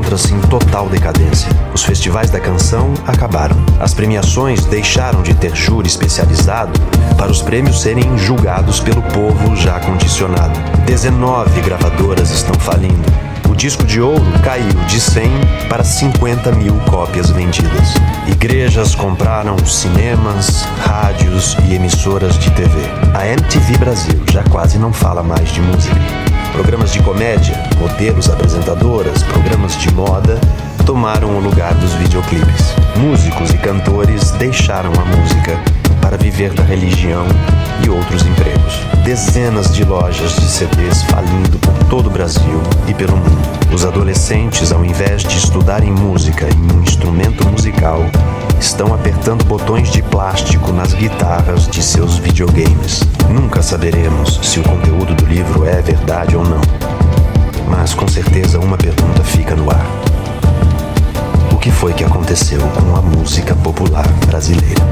encontra-se em total decadência. Os festivais da canção acabaram. As premiações deixaram de ter júri especializado para os prêmios serem julgados pelo povo já condicionado. 19 gravadoras estão falindo. O disco de ouro caiu de 100 para 50 mil cópias vendidas. Igrejas compraram cinemas, rádios e emissoras de TV. A MTV Brasil já quase não fala mais de música. Programas de comédia, modelos apresentadoras, programas de moda tomaram o lugar dos videoclipes. Músicos e cantores deixaram a música para viver da religião e outros empregos. Dezenas de lojas de CDs falindo por todo o Brasil e pelo mundo. Os adolescentes, ao invés de estudarem música em um instrumento musical, estão apertando botões de plástico nas guitarras de seus videogames. Nunca saberemos se o conteúdo do livro é verdade ou não. Mas com certeza uma pergunta fica no ar. O que foi que aconteceu com a música popular brasileira?